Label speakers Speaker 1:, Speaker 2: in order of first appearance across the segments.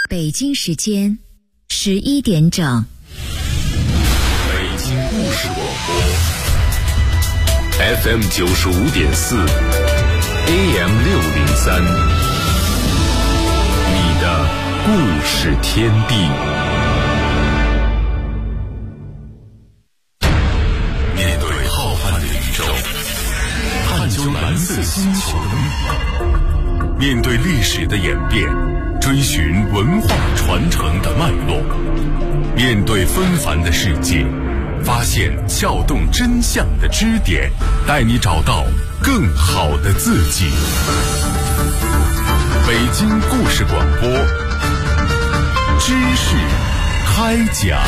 Speaker 1: 北京时间11点整。
Speaker 2: 北京故事广播 FM 95.4 AM 603，你的故事天地。面对浩瀚的宇宙，探究蓝色星球的秘密，面对历史的演变，追寻文化传承的脉络，面对纷繁的世界，发现撬动真相的支点，带你找到更好的自己。北京故事广播，知识开讲。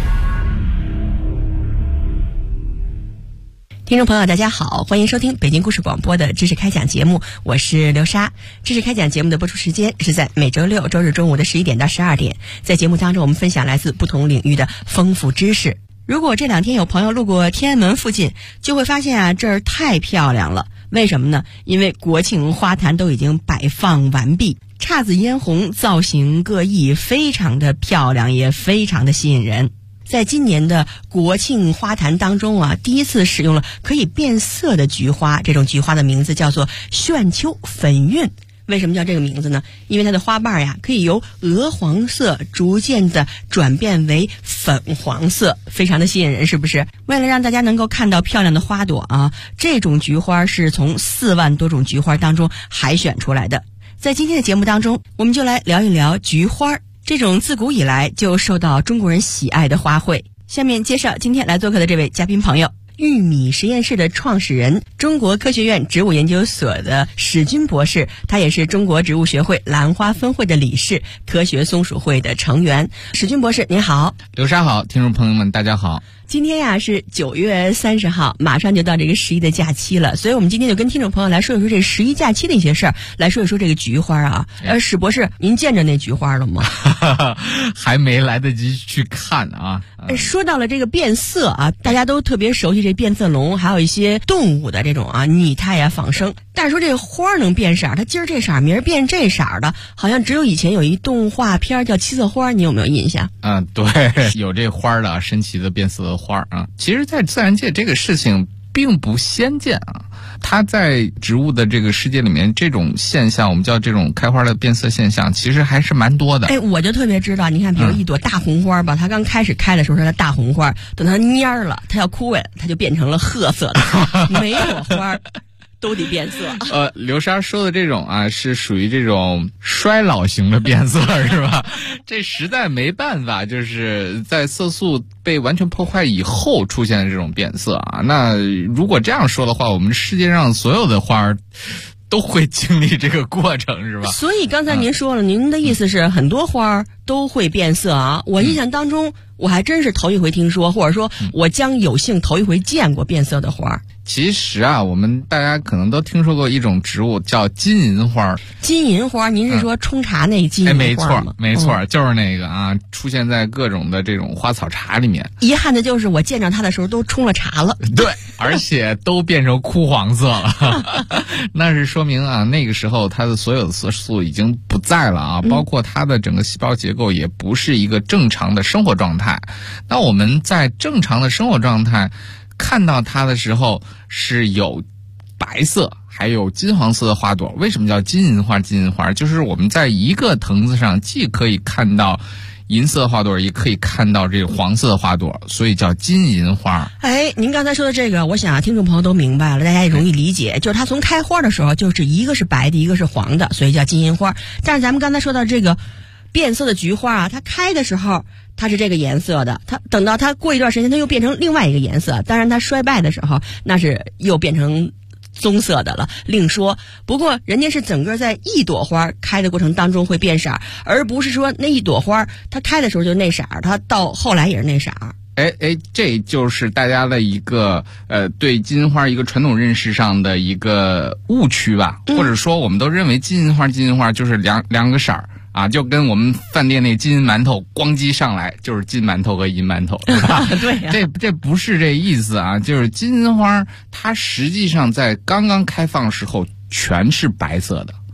Speaker 3: 听众朋友大家好，欢迎收听北京故事广播的知识开讲节目，我是刘莎。知识开讲节目的播出时间是在每周六周日中午的11点到12点，在节目当中我们分享来自不同领域的丰富知识。如果这两天有朋友路过天安门附近，就会发现啊，这儿太漂亮了。为什么呢？因为国庆花坛都已经摆放完毕，姹紫嫣红，造型各异，非常的漂亮，也非常的吸引人。在今年的国庆花坛当中啊，第一次使用了可以变色的菊花，这种菊花的名字叫做炫秋粉韵。为什么叫这个名字呢？因为它的花瓣呀，可以由鹅黄色逐渐的转变为粉黄色，非常的吸引人，是不是？为了让大家能够看到漂亮的花朵啊，这种菊花是从4万多种菊花当中海选出来的。在今天的节目当中，我们就来聊一聊菊花，这种自古以来就受到中国人喜爱的花卉。下面介绍今天来做客的这位嘉宾朋友，玉米实验室的创始人，中国科学院植物研究所的史军博士，他也是中国植物学会兰花分会的理事，科学松鼠会的成员。史军博士您好。
Speaker 4: 刘莎好，听众朋友们大家好。
Speaker 3: 今天呀是9月30号，马上就到这个11的假期了，所以我们今天就跟听众朋友来说一说这11假期的一些事儿，来说一说这个菊花啊。史博士，您见着那菊花了吗？
Speaker 4: 还没来得及去看啊。
Speaker 3: 说到了这个变色啊，大家都特别熟悉这变色龙，还有一些动物的这种啊拟态啊仿生。但是说这个花能变色，它今儿这色明儿变这色的，好像只有以前有一动画片叫七色花，你有没有印象？
Speaker 4: 对，有这花的神奇的变色的花啊。其实在自然界这个事情并不鲜见啊，它在植物的这个世界里面，这种现象我们叫这种开花的变色现象，其实还是蛮多的。
Speaker 3: 我就特别知道，你看比如一朵大红花吧，它刚开始开的时候是大红花，等它蔫了，它要枯萎了，它就变成了褐色的。每朵花都得变色。
Speaker 4: 刘莎说的这种啊，是属于这种衰老型的变色是吧？这实在没办法，就是在色素被完全破坏以后出现的这种变色啊。那如果这样说的话，我们世界上所有的花都会经历这个过程是吧？
Speaker 3: 所以刚才您说了，您的意思是很多花都会变色啊。我印象当中我还真是头一回听说，或者说我将有幸头一回见过变色的花。
Speaker 4: 其实啊，我们大家可能都听说过一种植物叫金银花。
Speaker 3: 金银花，您是说冲茶那金银花吗？
Speaker 4: 没错，就是那个啊，出现在各种的这种花草茶里面。
Speaker 3: 遗憾的就是我见着它的时候都冲了茶了。
Speaker 4: 对，而且都变成枯黄色了。那是说明啊，那个时候它的所有的色素已经不在了啊，包括它的整个细胞结构也不是一个正常的生活状态。那我们在正常的生活状态看到它的时候是有白色还有金黄色的花朵。为什么叫金银花？金银花就是我们在一个藤子上既可以看到银色的花朵，也可以看到这个黄色的花朵，所以叫金银花。
Speaker 3: 您刚才说的这个，我想听众朋友都明白了，大家也容易理解，就是它从开花的时候就是一个是白的，一个是黄的，所以叫金银花。但是咱们刚才说到这个变色的菊花啊，它开的时候它是这个颜色的，它等到它过一段时间它又变成另外一个颜色，当然它衰败的时候那是又变成棕色的了，另说。不过人家是整个在一朵花开的过程当中会变色，而不是说那一朵花它开的时候就那色，它到后来也是那色。
Speaker 4: 这就是大家的一个对金银花一个传统认识上的一个误区吧，或者说我们都认为金银花就是两个色儿啊，就跟我们饭店那金银馒头咣叽上来就是金馒头和银馒头，对吧？
Speaker 3: 对呀，
Speaker 4: 这不是这意思啊，就是金银花它实际上在刚刚开放时候全是白色的。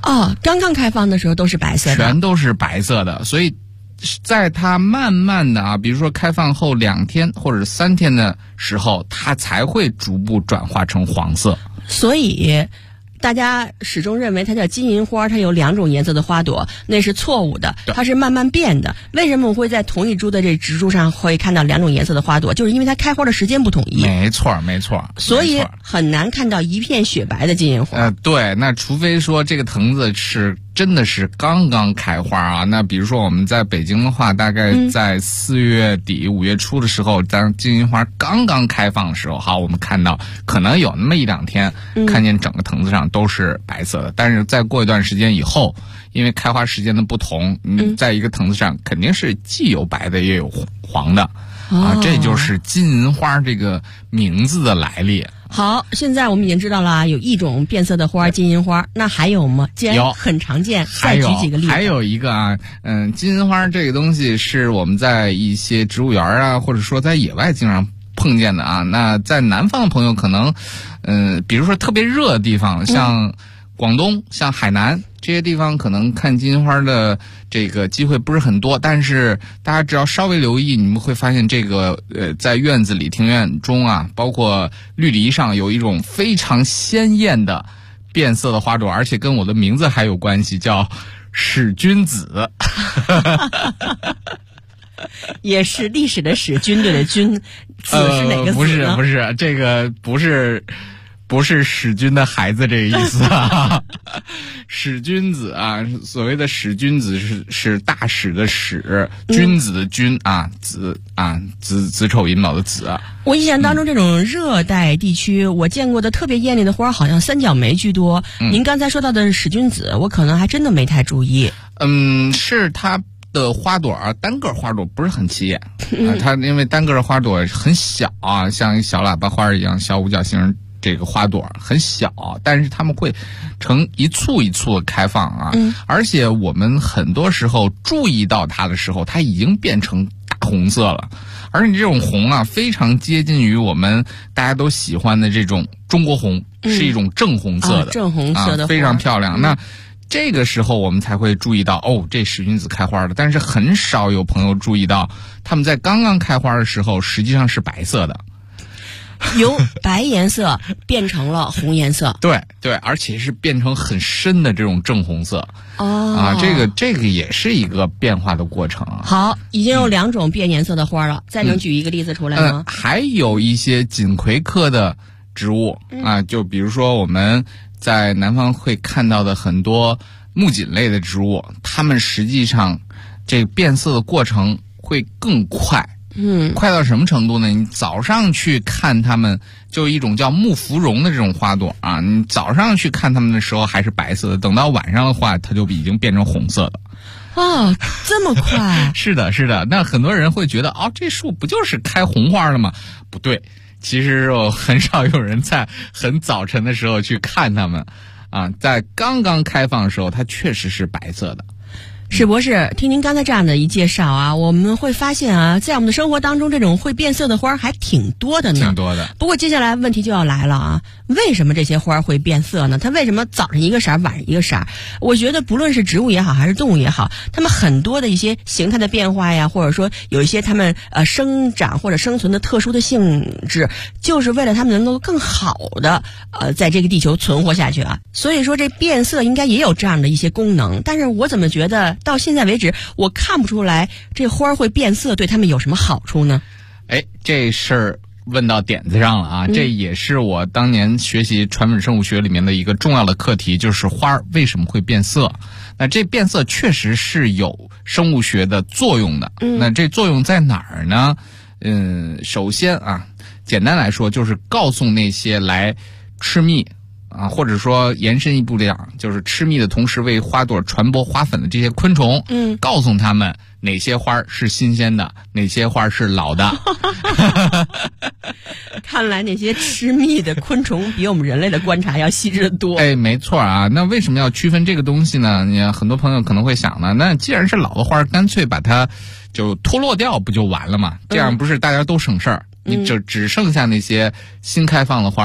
Speaker 3: 哦，刚刚开放的时候都是白色的，
Speaker 4: 全都是白色的，所以在它慢慢的啊，比如说开放后2天或者3天的时候，它才会逐步转化成黄色。
Speaker 3: 所以大家始终认为它叫金银花，它有2种颜色的花朵，那是错误的，它是慢慢变的。为什么我会在同一株的这植株上会看到2种颜色的花朵？就是因为它开花的时间不统一。
Speaker 4: 没错，没错。
Speaker 3: 所以很难看到一片雪白的金银花。
Speaker 4: 对，那除非说这个藤子真的是刚刚开花啊。那比如说我们在北京的话，大概在4月底5月初的时候，当金银花刚刚开放的时候，好，我们看到可能有那么1-2天，看见整个藤子上都是白色的。但是再过一段时间以后，因为开花时间的不同，在一个藤子上肯定是既有白的也有黄的。这就是金银花这个名字的来历。
Speaker 3: 好，现在我们已经知道了有1种变色的花，金银花，那还有吗？既然很常见，再举几个例子。
Speaker 4: 还有一个啊，金银花这个东西是我们在一些植物园啊，或者说在野外经常碰见的啊。那在南方的朋友可能，比如说特别热的地方，像广东、像海南这些地方，可能看金银花的这个机会不是很多，但是大家只要稍微留意，你们会发现这个在院子里、庭院中啊，包括绿篱上有一种非常鲜艳的变色的花朵，而且跟我的名字还有关系，叫使君子。
Speaker 3: 也是历史的史，军队的军，子是哪个子呢？
Speaker 4: 不是，这个不是使君的孩子这个意思啊。使君子啊，所谓的使君子是大使的使，君子的君啊，子丑寅卯的子。
Speaker 3: 我印象当中，这种热带地区我见过的特别艳丽的花，好像三角梅居多。您刚才说到的使君子，我可能还真的没太注意。
Speaker 4: 是它的花朵啊，单个花朵不是很起眼它因为单个花朵很小啊，像小喇叭花一样，小五角星。这个花朵很小，但是它们会成一簇一簇的开放啊，而且我们很多时候注意到它的时候，它已经变成大红色了，而且这种红啊，非常接近于我们大家都喜欢的这种中国红，是一种正红色的，
Speaker 3: 正红色的，
Speaker 4: 非常漂亮。那这个时候我们才会注意到，这使君子开花了，但是很少有朋友注意到，他们在刚刚开花的时候，实际上是白色的。
Speaker 3: 由白颜色变成了红颜色，
Speaker 4: 对，而且是变成很深的这种正红色。这个也是一个变化的过程。
Speaker 3: 好，已经有2种变颜色的花了，再能举一个例子出来吗？
Speaker 4: 还有一些锦葵科的植物啊，就比如说我们在南方会看到的很多木槿类的植物，它们实际上这变色的过程会更快。快到什么程度呢？你早上去看它们，就一种叫木芙蓉的这种花朵啊，你早上去看它们的时候还是白色的，等到晚上的话，它就已经变成红色的。
Speaker 3: 这么快？
Speaker 4: 是的。那很多人会觉得，这树不就是开红花了吗？不对，其实很少有人在很早晨的时候去看它们啊，在刚刚开放的时候，它确实是白色的。
Speaker 3: 史博士，听您刚才这样的一介绍啊，我们会发现啊，在我们的生活当中，这种会变色的花还挺多的呢。
Speaker 4: 挺多的。
Speaker 3: 不过接下来问题就要来了啊，为什么这些花会变色呢？它为什么早上一个色儿，晚上一个色儿？我觉得不论是植物也好，还是动物也好，它们很多的一些形态的变化呀，或者说有一些它们生长或者生存的特殊的性质，就是为了它们能够更好的在这个地球存活下去啊。所以说这变色应该也有这样的一些功能，但是我怎么觉得到现在为止，我看不出来这花会变色对它们有什么好处呢？
Speaker 4: 这事儿问到点子上了啊！这也是我当年学习传统生物学里面的一个重要的课题，就是花为什么会变色。那这变色确实是有生物学的作用的。那这作用在哪儿呢？首先啊，简单来说就是告诉那些来吃蜜啊，或者说延伸一步讲，就是吃蜜的同时为花朵传播花粉的这些昆虫，告诉他们哪些花是新鲜的，哪些花是老的。
Speaker 3: 看来那些吃蜜的昆虫比我们人类的观察要细致得多。
Speaker 4: 没错啊。那为什么要区分这个东西呢？你很多朋友可能会想呢，那既然是老的花，干脆把它就脱落掉不就完了吗？这样不是大家都省事儿？你只剩下那些新开放的花，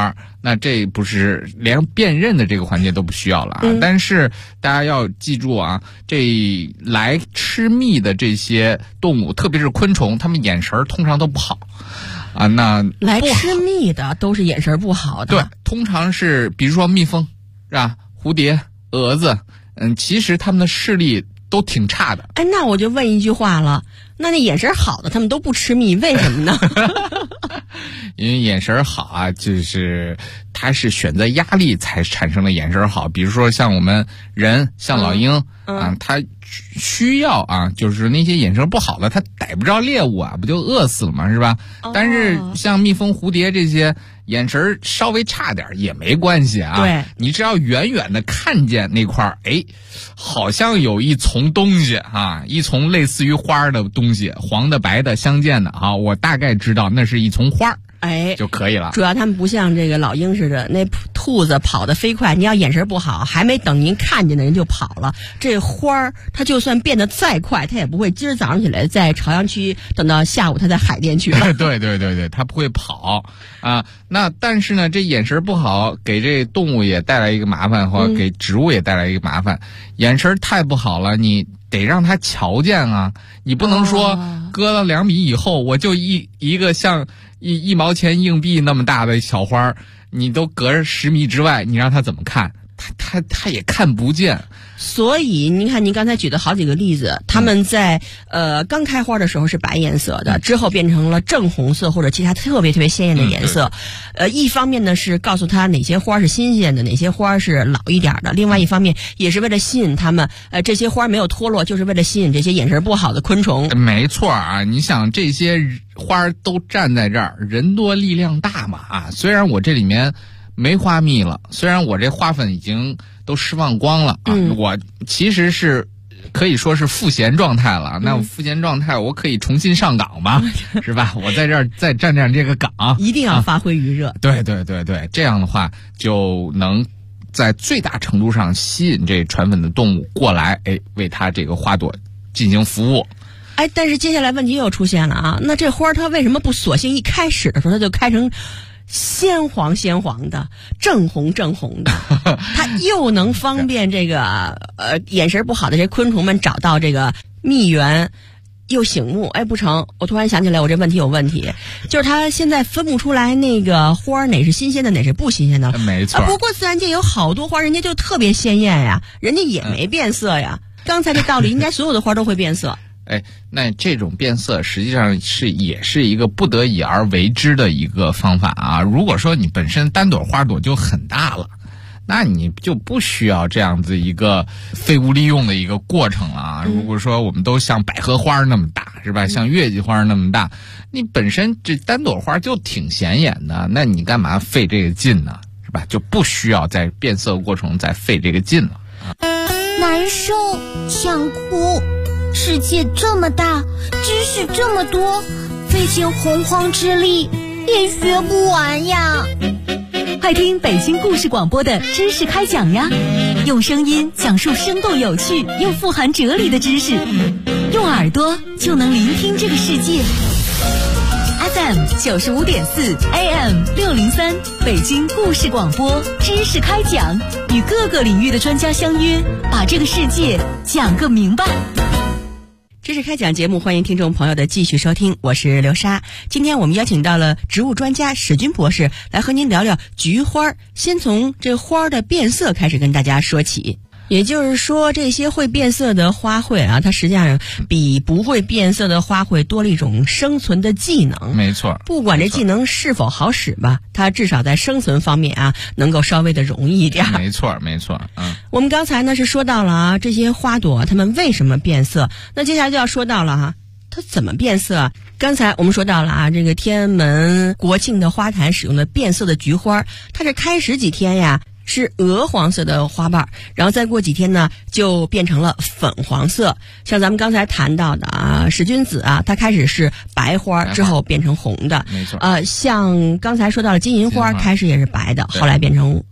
Speaker 4: 那这不是连辨认的这个环节都不需要了啊。但是大家要记住啊，这来吃蜜的这些动物，特别是昆虫，它们眼神通常都不好啊。那
Speaker 3: 来吃蜜的都是眼神不好的。
Speaker 4: 对，通常是比如说蜜蜂是吧，蝴蝶、蛾子，其实它们的视力都挺差的。
Speaker 3: 哎，那我就问一句话了，那眼神好的他们都不吃蜜，为什么呢？
Speaker 4: 因为眼神好啊，就是他是选择压力才产生了眼神好。比如说像我们人，像老鹰啊，他需要啊，就是那些眼神不好的，他逮不着猎物啊，不就饿死了吗？是吧？但是像蜜蜂、蝴蝶这些眼神稍微差点也没关系啊。
Speaker 3: 对，
Speaker 4: 你只要远远的看见那块哎，好像有一丛东西啊，一丛类似于花的东西，黄的白的相间的啊，我大概知道那是一丛花。
Speaker 3: 哎，
Speaker 4: 就可以了。
Speaker 3: 主要他们不像这个老鹰似的，那兔子跑得飞快，你要眼神不好，还没等您看见的人就跑了。这花儿，它就算变得再快，它也不会今儿早上起来在朝阳区，等到下午它在海淀去了。
Speaker 4: 对，它不会跑啊。那但是呢，这眼神不好，给这动物也带来一个麻烦，或给植物也带来一个麻烦。眼神太不好了，你得让它瞧见啊，你不能说搁了2米以后，我就一个像一毛钱硬币那么大的小花，你都隔着10米之外，你让它怎么看？他也看不见。
Speaker 3: 所以您看，您刚才举的好几个例子，他们在刚开花的时候是白颜色的，之后变成了正红色或者其他特别鲜艳的颜色。一方面呢是告诉他哪些花是新鲜的，哪些花是老一点的；另外一方面也是为了吸引他们，这些花没有脱落，就是为了吸引这些眼神不好的昆虫。
Speaker 4: 没错啊，你想这些花都站在这儿，人多力量大嘛啊！虽然我这里面没花蜜了，虽然我这花粉已经都释放光了啊，我其实是可以说是赋闲状态了。那我赋闲状态，我可以重新上岗吧，是吧？我在这儿再站这个岗，
Speaker 3: 一定要发挥余热。
Speaker 4: 对，这样的话就能在最大程度上吸引这传粉的动物过来，哎，为它这个花朵进行服务。
Speaker 3: 哎，但是接下来问题又出现了啊，那这花它为什么不索性一开始的时候它就开成鲜黄的，正红的，它又能方便这个眼神不好的这些昆虫们找到这个蜜源，又醒目。哎，不成，我突然想起来，我这问题有问题，就是它现在分不出来那个花哪是新鲜的，哪是不新鲜的。
Speaker 4: 没错。
Speaker 3: 不过自然界有好多花，人家就特别鲜艳呀，人家也没变色呀。刚才这道理，应该所有的花都会变色。
Speaker 4: 哎，那这种变色实际上也是一个不得已而为之的一个方法啊。如果说你本身单朵花朵就很大了，那你就不需要这样子一个废物利用的一个过程了啊。如果说我们都像百合花那么大，是吧？像月季花那么大，你本身这单朵花就挺显眼的，那你干嘛费这个劲呢？是吧？就不需要在变色过程再费这个劲了。
Speaker 5: 难受，想哭。世界这么大，知识这么多，费尽洪荒之力也学不完呀！
Speaker 6: 快听北京故事广播的知识开讲呀，用声音讲述生动有趣又富含哲理的知识，用耳朵就能聆听这个世界。FM 95.4 AM 603，北京故事广播知识开讲，与各个领域的专家相约，把这个世界讲个明白。
Speaker 3: 知识开讲节目，欢迎听众朋友的继续收听，我是刘莎。今天我们邀请到了植物专家史军博士来和您聊聊菊花，先从这花的变色开始跟大家说起。也就是说，这些会变色的花卉啊，它实际上比不会变色的花卉多了一种生存的技能。
Speaker 4: 没错，
Speaker 3: 不管这技能是否好使吧，它至少在生存方面啊，能够稍微的容易一点。
Speaker 4: 没错，
Speaker 3: 我们刚才呢是说到了啊，这些花朵它们为什么变色？那接下来就要说到了哈，它怎么变色？刚才我们说到了啊，这个天安门国庆的花坛使用的变色的菊花，它是开始几天呀是鹅黄色的花瓣，然后再过几天呢就变成了粉黄色。像咱们刚才谈到的啊，史君子啊，它开始是白花，之后变成红的。
Speaker 4: 没错。
Speaker 3: 像刚才说到了金银花，开始也是白的，后来变成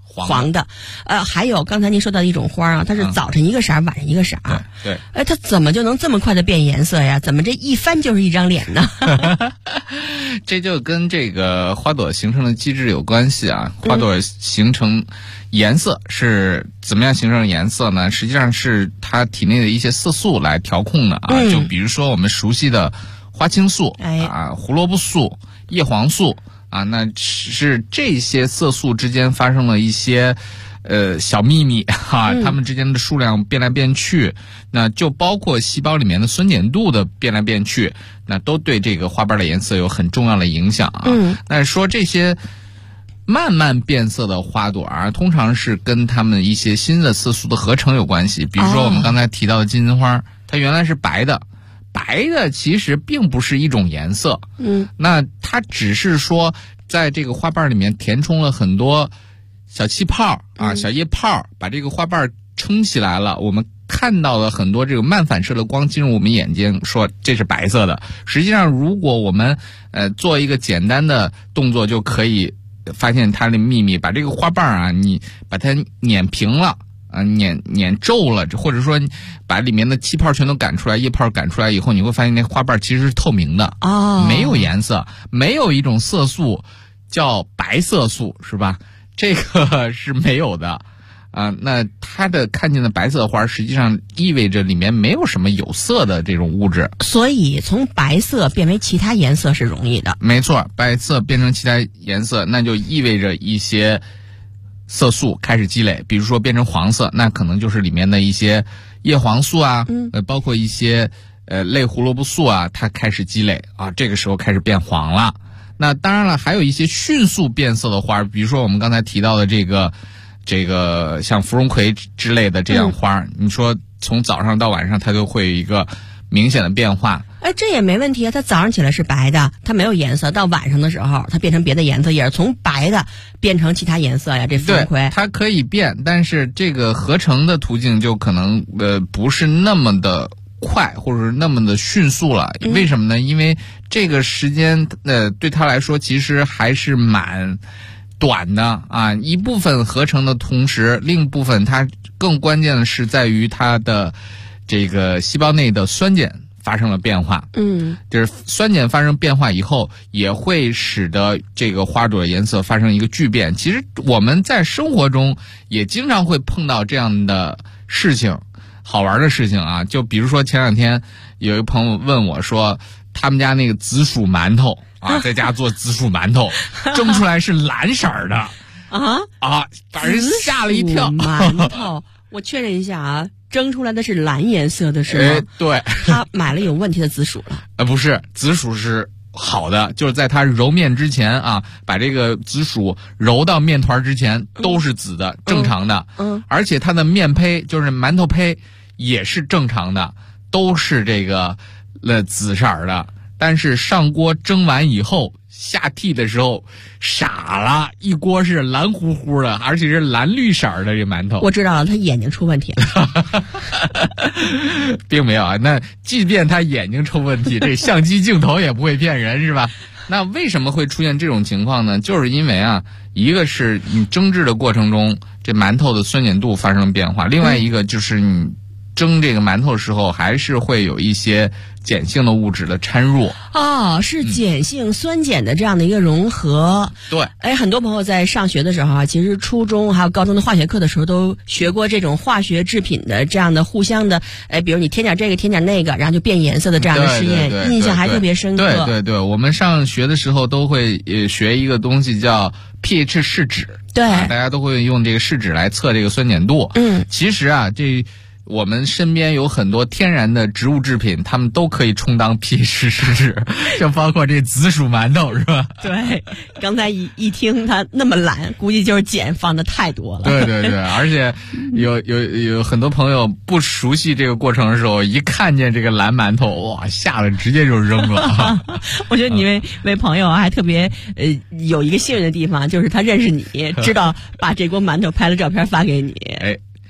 Speaker 3: 黄的。还有刚才您说到的一种花啊，它是早晨一个色儿，晚上一个色儿。
Speaker 4: 对。
Speaker 3: 它怎么就能这么快的变颜色呀？怎么这一翻就是一张脸呢？
Speaker 4: 这就跟这个花朵形成的机制有关系啊。花朵形成颜色是怎么样形成颜色呢？实际上是它体内的一些色素来调控的啊。就比如说我们熟悉的花青素胡萝卜素、叶黄素啊，那是这些色素之间发生了一些小秘密哈，它们之间的数量变来变去，那就包括细胞里面的酸碱度的变来变去，那都对这个花瓣的颜色有很重要的影响啊。那说这些慢慢变色的花朵啊，通常是跟它们一些新的色素的合成有关系。比如说我们刚才提到的金针花，它原来是白的其实并不是一种颜色，那它只是说在这个花瓣里面填充了很多小气泡啊、小液泡，把这个花瓣撑起来了。我们看到了很多这个慢反射的光进入我们眼睛，说这是白色的。实际上，如果我们做一个简单的动作，就可以发现它的秘密。把这个花瓣啊，你把它碾平了。碾皱了，或者说把里面的气泡全都赶出来，液泡赶出来以后，你会发现那花瓣其实是透明的没有颜色，没有一种色素叫白色素，是吧？这个是没有的那它的看见的白色花实际上意味着里面没有什么有色的这种物质，
Speaker 3: 所以从白色变为其他颜色是容易的。
Speaker 4: 没错，白色变成其他颜色，那就意味着一些色素开始积累，比如说变成黄色，那可能就是里面的一些叶黄素啊，包括一些类胡萝卜素啊，它开始积累啊，这个时候开始变黄了。那当然了，还有一些迅速变色的花，比如说我们刚才提到的这个像芙蓉葵之类的这样花，你说从早上到晚上它就会有一个明显的变化。
Speaker 3: 这也没问题啊，它早上起来是白的，它没有颜色，到晚上的时候它变成别的颜色，也是从白的变成其他颜色呀。这芙蓉葵
Speaker 4: 它可以变，但是这个合成的途径就可能不是那么的快，或者是那么的迅速了。为什么呢？因为这个时间对它来说其实还是蛮短的啊。一部分合成的同时，另一部分它更关键的是在于它的这个细胞内的酸碱发生了变化，就是酸碱发生变化以后，也会使得这个花朵的颜色发生一个巨变。其实我们在生活中也经常会碰到这样的事情，好玩的事情啊。就比如说前两天有一个朋友问我说，他们家那个紫薯馒头啊，在家做紫薯馒头，蒸出来是蓝色的把人吓了一跳。
Speaker 3: 馒头，我确认一下啊。蒸出来的是蓝颜色的是吗？
Speaker 4: 对，
Speaker 3: 他买了有问题的紫薯了。
Speaker 4: 不是，紫薯是好的，就是在他揉面之前啊，把这个紫薯揉到面团之前都是紫的，正常的。而且它的面胚就是馒头胚也是正常的，都是这个紫色的。但是上锅蒸完以后，下屉的时候傻了，一锅是蓝乎乎的，而且是蓝绿色的这馒头。
Speaker 3: 我知道了，他眼睛出问题了。
Speaker 4: 并没有啊，那即便他眼睛出问题，这相机镜头也不会骗人，是吧？那为什么会出现这种情况呢？就是因为啊，一个是你蒸制的过程中，这馒头的酸碱度发生了变化，另外一个就是你蒸这个馒头的时候，还是会有一些碱性的物质的掺入。
Speaker 3: 是碱性酸碱的这样的一个融合。
Speaker 4: 对。
Speaker 3: 很多朋友在上学的时候啊，其实初中还有高中的化学课的时候都学过这种化学制品的这样的互相的，比如你添点这个添点那个，然后就变颜色的这样的实验，
Speaker 4: 对
Speaker 3: 印象还特别深刻。
Speaker 4: 对，我们上学的时候都会学一个东西叫 pH 试纸。
Speaker 3: 对，
Speaker 4: 大家都会用这个试纸来测这个酸碱度。其实啊，我们身边有很多天然的植物制品，它们都可以充当 pH 试纸，就包括这紫薯馒头，是吧？
Speaker 3: 对，刚才一听它那么蓝，估计就是碱放的太多了。
Speaker 4: 对，而且有很多朋友不熟悉这个过程的时候，一看见这个蓝馒头，哇，吓得直接就扔了。
Speaker 3: 我觉得你位朋友还特别有一个幸运的地方，就是他认识你，知道把这锅馒头拍了照片发给你。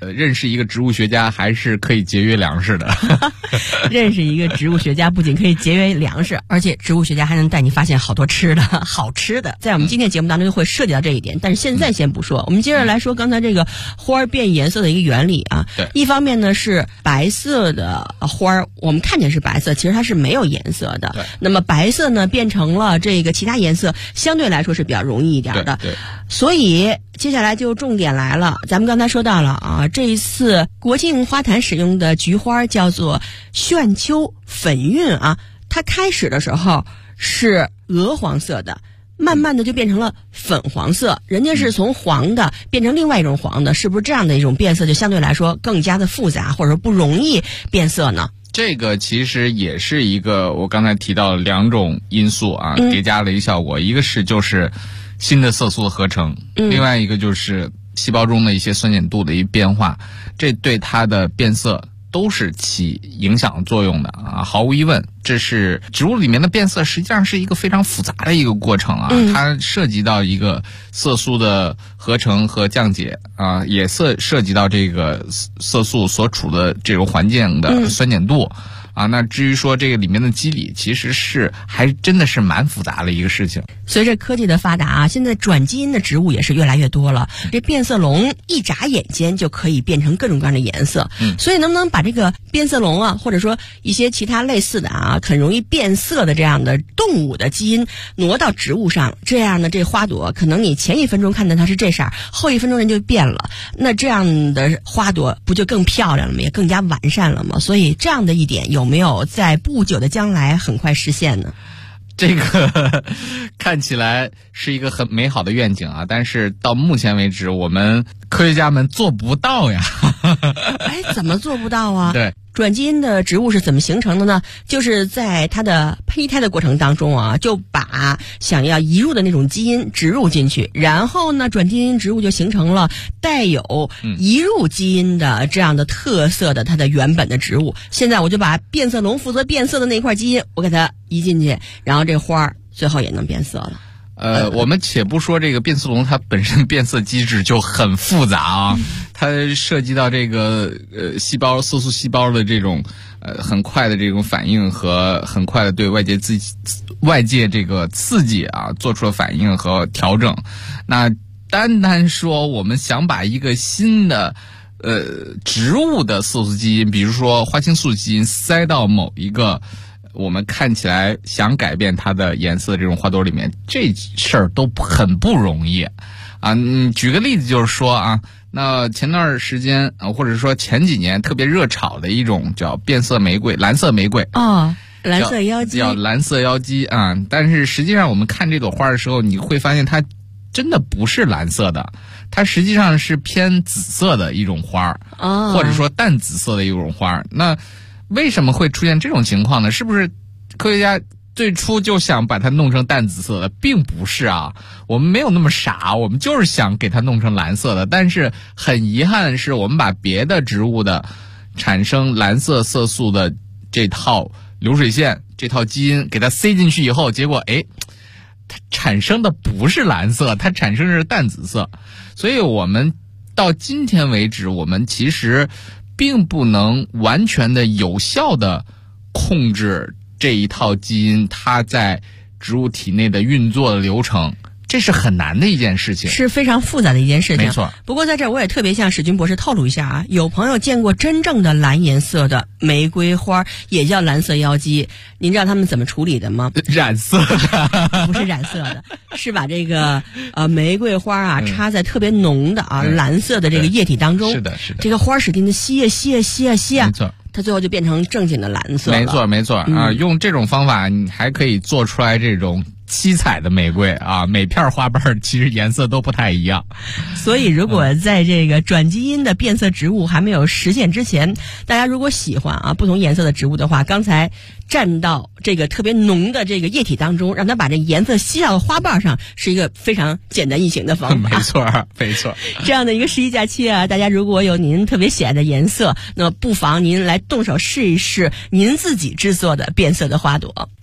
Speaker 4: 认识一个植物学家还是可以节约粮食的。
Speaker 3: 认识一个植物学家不仅可以节约粮食，而且植物学家还能带你发现好多吃的好吃的。在我们今天节目当中就会涉及到这一点，但是现在先不说，我们接着来说刚才这个花儿变颜色的一个原理啊。
Speaker 4: 对，
Speaker 3: 一方面呢是白色的花儿，我们看见是白色，其实它是没有颜色的。
Speaker 4: 对，
Speaker 3: 那么白色呢变成了这个其他颜色，相对来说是比较容易一点的。
Speaker 4: 对，
Speaker 3: 所以接下来就重点来了，咱们刚才说到了啊，这一次国庆花坛使用的菊花叫做炫秋粉韵啊，它开始的时候是鹅黄色的，慢慢的就变成了粉黄色，人家是从黄的变成另外一种黄的，是不是这样的一种变色就相对来说更加的复杂，或者说不容易变色呢？
Speaker 4: 这个其实也是一个我刚才提到的2种因素啊，叠加了一个效果，一个是就是新的色素的合成，另外一个就是细胞中的一些酸碱度的一变化，这对它的变色都是起影响作用的啊，毫无疑问，这是植物里面的变色实际上是一个非常复杂的一个过程啊，它涉及到一个色素的合成和降解啊，也涉及到这个色素所处的这种环境的酸碱度。啊，那至于说这个里面的机理，其实是还真的是蛮复杂的一个事情。
Speaker 3: 随着科技的发达啊，现在转基因的植物也是越来越多了。这变色龙一眨眼间就可以变成各种各样的颜色。所以能不能把这个变色龙啊，或者说一些其他类似的啊，很容易变色的这样的动物的基因挪到植物上，这样的这花朵可能你前1分钟看到它是这色，后1分钟人就变了，那这样的花朵不就更漂亮了吗？也更加完善了吗？所以这样的一点有没有在不久的将来很快实现呢？
Speaker 4: 这个看起来是一个很美好的愿景啊，但是到目前为止我们科学家们做不到呀。
Speaker 3: 哎，怎么做不到啊？
Speaker 4: 对，
Speaker 3: 转基因的植物是怎么形成的呢？就是在它的胚胎的过程当中啊，就把想要移入的那种基因植入进去，然后呢，转基因植物就形成了带有移入基因的这样的特色的它的原本的植物。现在我就把变色龙负责变色的那块基因，我给它移进去，然后这花儿最后也能变色了。
Speaker 4: 我们且不说这个变色龙它本身变色机制就很复杂啊，它涉及到这个细胞色素细胞的这种很快的这种反应和很快的对外界这个刺激啊做出了反应和调整。那单说我们想把一个新的植物的色素基因，比如说花青素基因塞到某一个我们看起来想改变它的颜色的这种花朵里面，这事儿都很不容易啊。举个例子就是说啊，那前段时间或者说前几年特别热炒的一种叫变色玫瑰，蓝色玫瑰
Speaker 3: 哦，蓝色妖姬
Speaker 4: 叫蓝色妖姬啊。但是实际上我们看这朵花的时候，你会发现它真的不是蓝色的，它实际上是偏紫色的一种花或者说淡紫色的一种花。那为什么会出现这种情况呢？是不是科学家最初就想把它弄成淡紫色的？并不是啊，我们没有那么傻，我们就是想给它弄成蓝色的。但是很遗憾的是，我们把别的植物的产生蓝色色素的这套流水线、这套基因给它塞进去以后，结果它产生的不是蓝色，它产生的是淡紫色。所以我们到今天为止，我们其实并不能完全的有效的控制这一套基因它在植物体内的运作的流程，这是很难的一件事情，
Speaker 3: 是非常复杂的一件事情。
Speaker 4: 没错。
Speaker 3: 不过在这儿我也特别向史军博士透露一下啊，有朋友见过真正的蓝颜色的玫瑰花，也叫蓝色妖姬，您知道他们怎么处理的吗？
Speaker 4: 染色的
Speaker 3: 不是染色的，是把这个玫瑰花啊插在特别浓的蓝色的这个液体当中。
Speaker 4: 是的，
Speaker 3: 这个花使劲的吸啊，
Speaker 4: 没错，
Speaker 3: 它最后就变成正经的蓝色了。
Speaker 4: 没错啊，用这种方法你还可以做出来这种七彩的玫瑰啊，每片花瓣其实颜色都不太一样。
Speaker 3: 所以如果在这个转基因的变色植物还没有实现之前，大家如果喜欢不同颜色的植物的话，刚才蘸到这个特别浓的这个液体当中，让它把这颜色吸到花瓣上，是一个非常简单易行的方法。
Speaker 4: 没错。
Speaker 3: 这样的一个11假期啊，大家如果有您特别喜爱的颜色，那么不妨您来动手试一试您自己制作的变色的花朵。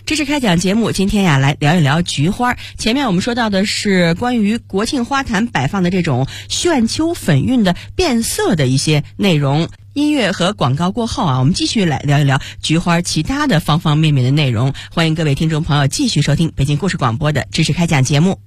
Speaker 3: 知识开讲节目今天呀，来聊一聊菊花。前面我们说到的是关于国庆花坛摆放的这种炫秋粉韵的变色的一些内容。音乐和广告过后啊，我们继续来聊一聊菊花其他的方方面面的内容。欢迎各位听众朋友继续收听北京故事广播的知识开讲节目。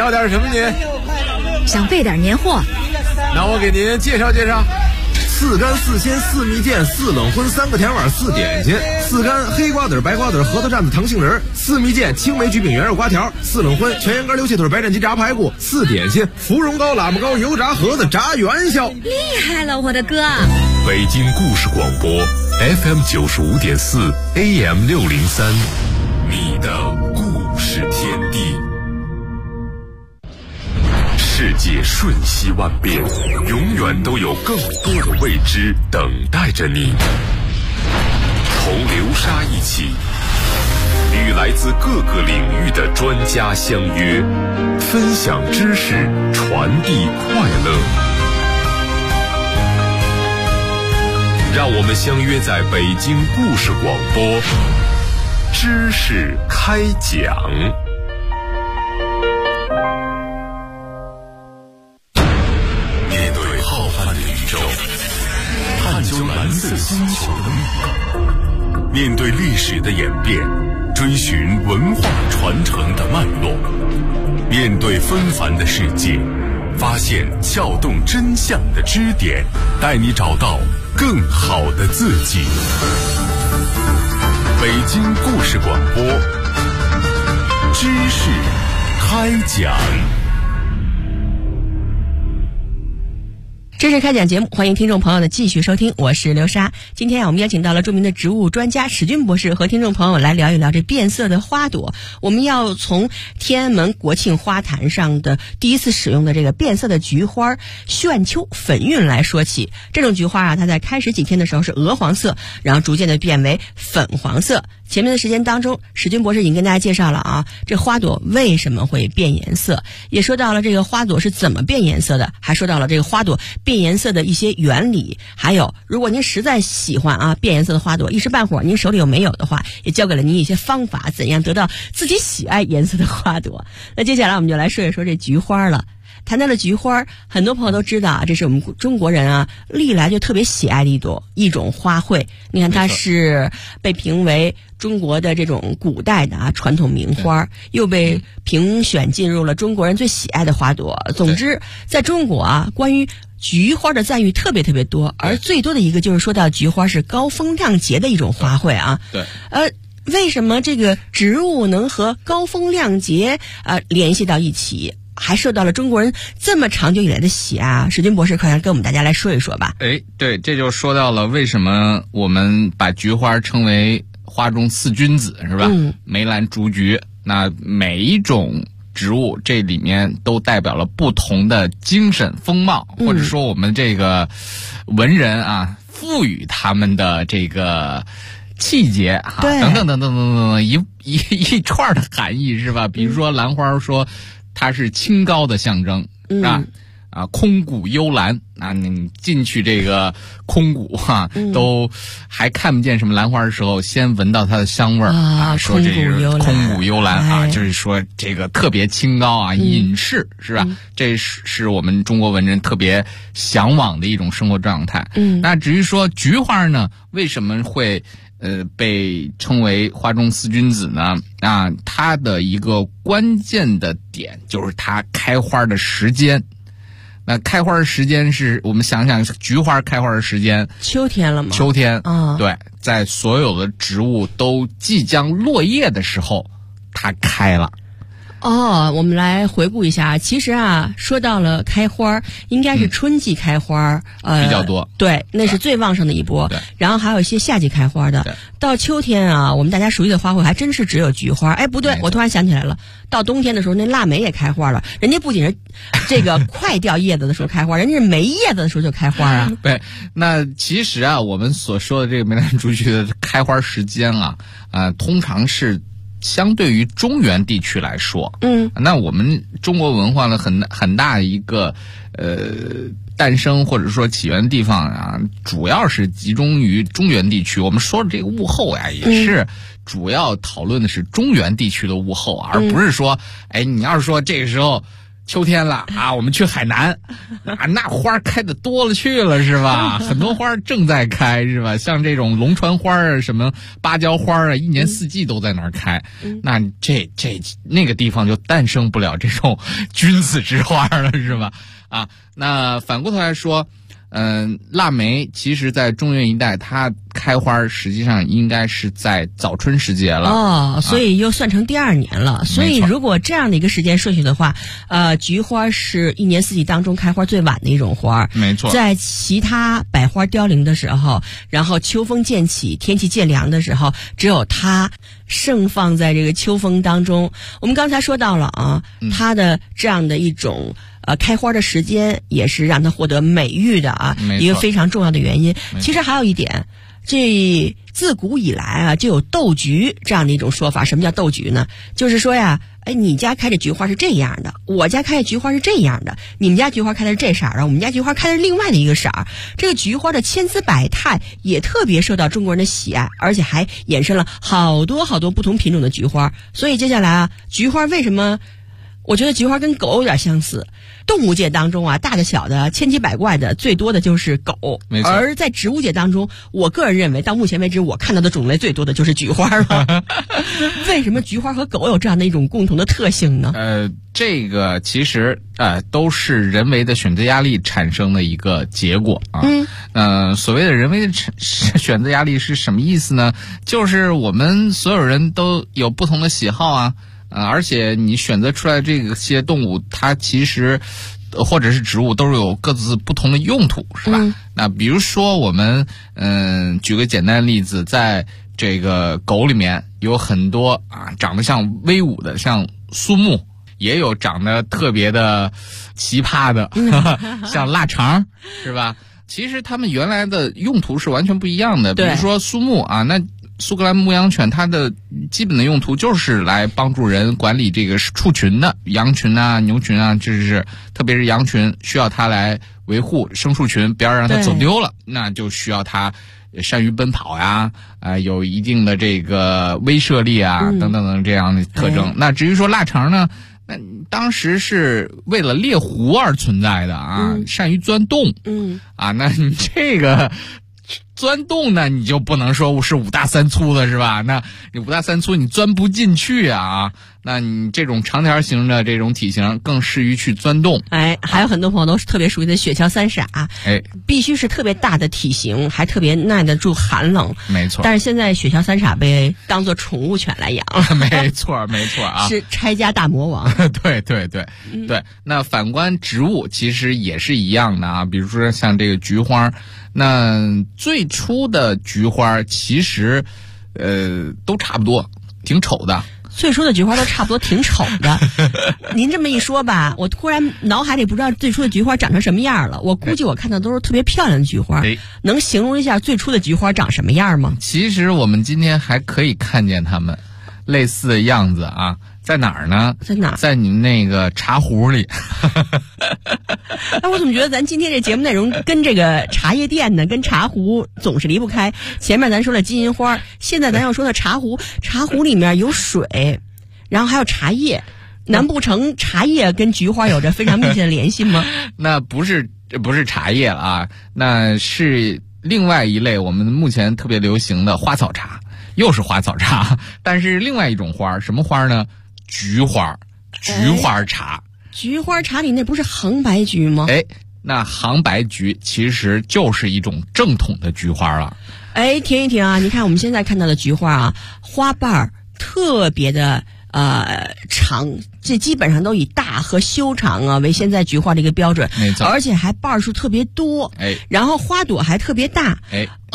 Speaker 7: 要点什么您？
Speaker 1: 想备点年货。
Speaker 7: 那我给您介绍介绍。4干4鲜4蜜饯4冷荤3个甜碗4点心，4干黑瓜子白瓜子核桃蘸子糖杏仁，4蜜饯青梅焗饼圆肉瓜条，4冷荤全羊肝溜蟹腿白斩鸡炸排骨，4点心芙蓉糕喇叭糕油炸盒子炸元宵。
Speaker 1: 厉害了，我的哥！
Speaker 2: 北京故事广播 FM 95.4 AM 603，你的故事天地。世界瞬息万变，永远都有更多的未知等待着你。同流沙一起，与来自各个领域的专家相约，分享知识，传递快乐。让我们相约在北京故事广播，知识开讲。面对浩瀚的宇宙，探究蓝色星球的秘密，面对历史的演变，追寻文化传承的脉络，面对纷繁的世界，发现撬动真相的支点，带你找到更好的自己。北京故事广播，知识开讲。
Speaker 3: 知识开讲节目，欢迎听众朋友的继续收听，我是刘莎。今天我们邀请到了著名的植物专家史军博士，和听众朋友来聊一聊这变色的花朵。我们要从天安门国庆花坛上的第一次使用的这个变色的菊花炫秋粉韵来说起。这种菊花啊，它在开始几天的时候是鹅黄色，然后逐渐的变为粉黄色。前面的时间当中，史军博士已经跟大家介绍了啊，这花朵为什么会变颜色，也说到了这个花朵是怎么变颜色的，还说到了这个花朵变颜色的一些原理，还有如果您实在喜欢啊变颜色的花朵，一时半会儿您手里又没有的话，也教给了您一些方法，怎样得到自己喜爱颜色的花朵。那接下来我们就来说一说这菊花了。谈到了菊花，很多朋友都知道啊，这是我们中国人啊历来就特别喜爱的一种花卉。你看，它是被评为中国的这种古代的啊传统名花，又被评选进入了中国人最喜爱的花朵。总之，在中国啊，关于菊花的赞誉特别特别多，而最多的一个就是说到菊花是高风亮节的一种花卉啊。
Speaker 4: 对。
Speaker 3: 为什么这个植物能和高风亮节联系到一起？还受到了中国人这么长久以来的喜爱啊！史军博士快跟我们大家来说一说吧。
Speaker 4: 对，这就说到了为什么我们把菊花称为花中四君子，是吧？梅兰竹菊，那每一种植物这里面都代表了不同的精神风貌，或者说我们这个文人啊，赋予他们的这个气节啊，等等等等等等一串的含义，是吧？比如说兰花说它是清高的象征，空谷幽兰啊，你进去这个空谷都还看不见什么兰花的时候，先闻到它的香味儿啊，说这是空谷幽兰啊，就是说这个特别清高啊，隐士是吧？这是我们中国文人特别向往的一种生活状态。那至于说菊花呢，为什么会被称为花中四君子呢？它的一个关键的点就是它开花的时间。那开花的时间是我们想想，菊花开花的时间，
Speaker 3: 秋天了吗？
Speaker 4: 秋天对，在所有的植物都即将落叶的时候，它开了。
Speaker 3: 我们来回顾一下，其实啊，说到了开花，应该是春季开花，
Speaker 4: 比较多。
Speaker 3: 对，那是最旺盛的一波。然后还有一些夏季开花的。到秋天啊，我们大家熟悉的花卉还真是只有菊花。不对，我突然想起来了，到冬天的时候，那腊梅也开花了。人家不仅是这个快掉叶子的时候开花，人家是没叶子的时候就开花啊。
Speaker 4: 对，那其实啊，我们所说的这个梅兰竹菊的开花时间啊，通常是相对于中原地区来说，那我们中国文化的很大的一个诞生或者说起源的地方啊，主要是集中于中原地区。我们说的这个物候呀，也是主要讨论的是中原地区的物候，而不是说，你要是说这个时候秋天了啊，我们去海南啊，那花开的多了去了是吧？很多花正在开是吧？像这种龙船花啊，什么芭蕉花啊，一年四季都在那儿开。那那个地方就诞生不了这种君子之花了是吧？啊，那反过头来说。腊梅其实在中原一带它开花实际上应该是在早春时节了
Speaker 3: 所以又算成第2年了。所以如果这样的一个时间顺序的话，菊花是一年四季当中开花最晚的一种花，
Speaker 4: 没错。
Speaker 3: 在其他百花凋零的时候，然后秋风渐起，天气渐凉的时候，只有它盛放在这个秋风当中。我们刚才说到了啊，它的这样的一种开花的时间也是让它获得美誉的一个非常重要的原因。其实还有一点，这自古以来啊就有斗菊这样的一种说法。什么叫斗菊呢？就是说呀，你家开的菊花是这样的，我家开的菊花是这样的，你们家菊花开的是这色儿，然后我们家菊花开的是另外的一个色儿。这个菊花的千姿百态也特别受到中国人的喜爱，而且还衍生了好多好多不同品种的菊花。所以接下来啊，菊花为什么我觉得菊花跟狗有点相似？动物界当中啊，大的小的千奇百怪的最多的就是狗，
Speaker 4: 没错。
Speaker 3: 而在植物界当中，我个人认为到目前为止我看到的种类最多的就是菊花了。为什么菊花和狗有这样的一种共同的特性呢？
Speaker 4: 这个其实都是人为的选择压力产生的一个结果啊。所谓的人为的选择压力是什么意思呢？就是我们所有人都有不同的喜好啊。而且你选择出来这些动物，它其实或者是植物都是有各自不同的用途，是吧？那比如说我们举个简单的例子，在这个狗里面有很多长得像威武的，像苏木，也有长得特别的奇葩的，像腊肠，是吧？其实它们原来的用途是完全不一样的。比如说苏木啊，那苏格兰牧羊犬它的基本的用途就是来帮助人管理这个畜群的，羊群啊、牛群啊，就是特别是羊群需要它来维护牲畜群，不要让它走丢了，那就需要它善于奔跑呀，有一定的这个威慑力啊，等等等这样的特征。那至于说腊肠呢，那当时是为了猎狐而存在的善于钻洞，那你这个钻洞呢，你就不能说是5大3粗的是吧？那你5大3粗你钻不进去啊，那你这种长条形的这种体型更适于去钻洞。
Speaker 3: 还有很多朋友都是特别熟悉的雪橇三傻，必须是特别大的体型，还特别耐得住寒冷。
Speaker 4: 没错。
Speaker 3: 但是现在雪橇三傻被当作宠物犬来养了。
Speaker 4: 没错啊，
Speaker 3: 是拆家大魔王。
Speaker 4: 对。那反观植物其实也是一样的啊，比如说像这个菊花，那最初的菊花其实都差不多，挺丑的。
Speaker 3: 最初的菊花都差不多挺丑的。您这么一说吧，我突然脑海里不知道最初的菊花长成什么样了。我估计我看到都是特别漂亮的菊花。能形容一下最初的菊花长什么样吗？
Speaker 4: 其实我们今天还可以看见它们类似的样子啊。在哪儿呢？
Speaker 3: 在哪儿？
Speaker 4: 在你们那个茶壶里。
Speaker 3: 我怎么觉得咱今天这节目内容跟这个茶叶店呢，跟茶壶总是离不开。前面咱说了金银花，现在咱要说的茶壶，茶壶里面有水，然后还有茶叶。难不成茶叶跟菊花有着非常密切的联系吗？
Speaker 4: 那不是茶叶了啊，那是另外一类我们目前特别流行的花草茶，又是花草茶，但是另外一种花，什么花呢？菊花茶。
Speaker 3: 菊花茶里那不是杭白菊吗？
Speaker 4: 那杭白菊其实就是一种正统的菊花了。
Speaker 3: 停一停啊！你看我们现在看到的菊花啊，花瓣特别的长，这基本上都以大和修长为现在菊花的一个标准。
Speaker 4: 没错。
Speaker 3: 而且还瓣数特别多。然后花朵还特别大。